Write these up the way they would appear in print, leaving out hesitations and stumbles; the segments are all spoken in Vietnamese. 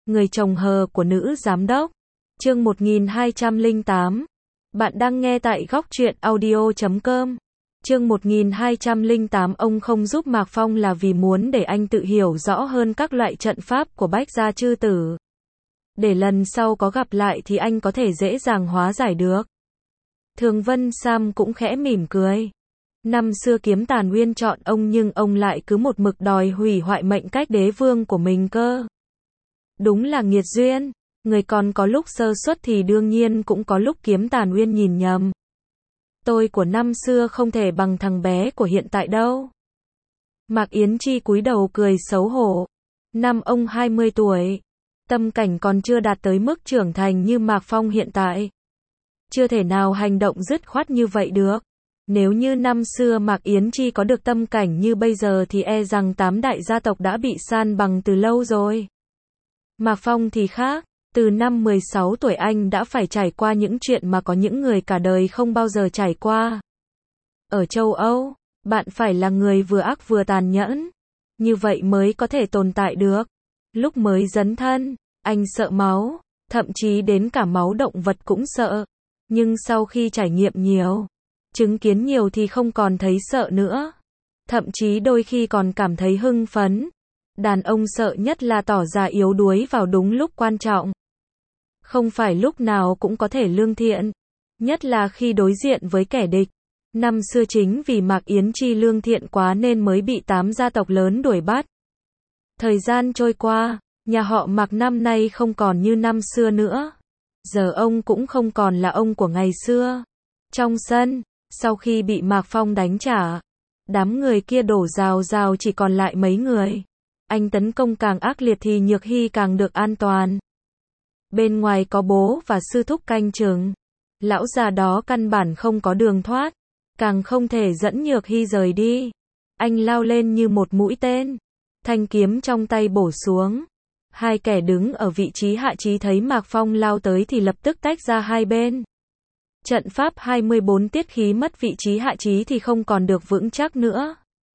Người chồng hờ của nữ giám đốc. Chương 1208. Bạn đang nghe tại góc truyện audio.com. Chương 1208. Ông không giúp Mạc Phong là vì muốn để anh tự hiểu rõ hơn các loại trận pháp của Bách Gia Chư Tử. Để lần sau có gặp lại thì anh có thể dễ dàng hóa giải được. Thường Vân Sam cũng khẽ mỉm cười. Năm xưa Kiếm Tàn Uyên chọn ông nhưng ông lại cứ một mực đòi hủy hoại mệnh cách đế vương của mình cơ. Đúng là nghiệt duyên, người còn có lúc sơ suất thì đương nhiên cũng có lúc Kiếm Tàn Uyên nhìn nhầm. Tôi của năm xưa không thể bằng thằng bé của hiện tại đâu. Mạc Yến Chi cúi đầu cười xấu hổ. Năm ông 20 tuổi, tâm cảnh còn chưa đạt tới mức trưởng thành như Mạc Phong hiện tại. Chưa thể nào hành động dứt khoát như vậy được. Nếu như năm xưa Mạc Yến Chi có được tâm cảnh như bây giờ thì e rằng 8 đại gia tộc đã bị san bằng từ lâu rồi. Mạc Phong thì khác, từ năm 16 tuổi anh đã phải trải qua những chuyện mà có những người cả đời không bao giờ trải qua. Ở châu Âu, bạn phải là người vừa ác vừa tàn nhẫn, như vậy mới có thể tồn tại được. Lúc mới dấn thân, anh sợ máu, thậm chí đến cả máu động vật cũng sợ. Nhưng sau khi trải nghiệm nhiều, chứng kiến nhiều thì không còn thấy sợ nữa. Thậm chí đôi khi còn cảm thấy hưng phấn. Đàn ông sợ nhất là tỏ ra yếu đuối vào đúng lúc quan trọng. Không phải lúc nào cũng có thể lương thiện, nhất là khi đối diện với kẻ địch. Năm xưa chính vì Mạc Yến Chi lương thiện quá nên mới bị 8 gia tộc lớn đuổi bắt. Thời gian trôi qua, nhà họ Mạc năm nay không còn như năm xưa nữa. Giờ ông cũng không còn là ông của ngày xưa. Trong sân, sau khi bị Mạc Phong đánh trả, đám người kia đổ rào rào chỉ còn lại mấy người. Anh tấn công càng ác liệt thì Nhược Hy càng được an toàn. Bên ngoài có bố và sư thúc canh chừng. Lão già đó căn bản không có đường thoát, càng không thể dẫn Nhược Hy rời đi. Anh lao lên như một mũi tên, thanh kiếm trong tay bổ xuống. Hai kẻ đứng ở vị trí hạ trí thấy Mạc Phong lao tới thì lập tức tách ra hai bên. Trận pháp 24 tiết khí mất vị trí hạ trí thì không còn được vững chắc nữa.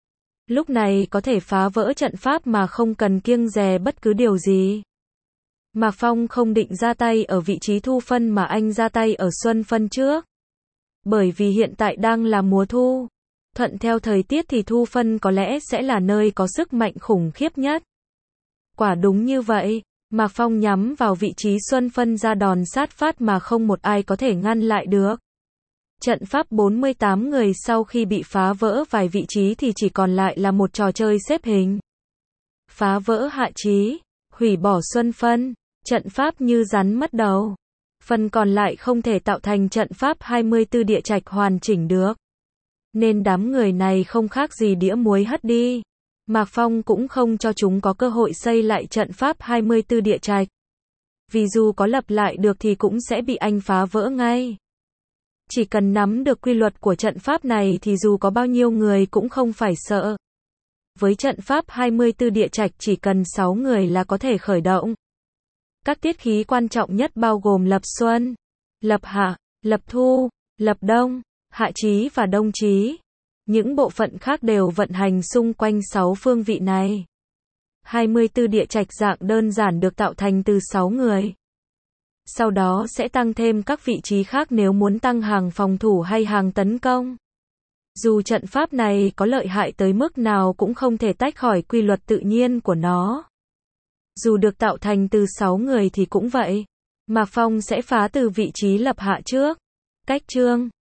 Lúc này có thể phá vỡ trận pháp mà không cần kiêng dè bất cứ điều gì. Mạc Phong không định ra tay ở vị trí thu phân mà anh ra tay ở xuân phân trước. Bởi vì hiện tại đang là mùa thu. Thuận theo thời tiết thì thu phân có lẽ sẽ là nơi có sức mạnh khủng khiếp nhất. Quả đúng như vậy, Mạc Phong nhắm vào vị trí xuân phân ra đòn sát phát mà không một ai có thể ngăn lại được. Trận pháp 48 người sau khi bị phá vỡ vài vị trí thì chỉ còn lại là một trò chơi xếp hình. Phá vỡ hạ trí, hủy bỏ xuân phân, trận pháp như rắn mất đầu. Phần còn lại không thể tạo thành trận pháp 24 địa trạch hoàn chỉnh được. Nên đám người này không khác gì đĩa muối hất đi. Mạc Phong cũng không cho chúng có cơ hội xây lại trận pháp 24 địa trạch. Vì dù có lập lại được thì cũng sẽ bị anh phá vỡ ngay. Chỉ cần nắm được quy luật của trận pháp này thì dù có bao nhiêu người cũng không phải sợ. Với trận pháp 24 địa trạch chỉ cần 6 người là có thể khởi động. Các tiết khí quan trọng nhất bao gồm lập xuân, lập hạ, lập thu, lập đông, hạ chí và đông chí. Những bộ phận khác đều vận hành xung quanh 6 phương vị này. 24 địa trạch dạng đơn giản được tạo thành từ 6 người. Sau đó sẽ tăng thêm các vị trí khác nếu muốn tăng hàng phòng thủ hay hàng tấn công. Dù trận pháp này có lợi hại tới mức nào cũng không thể tách khỏi quy luật tự nhiên của nó. Dù được tạo thành từ 6 người thì cũng vậy. Mạc Phong sẽ phá từ vị trí lập hạ trước. Cách chương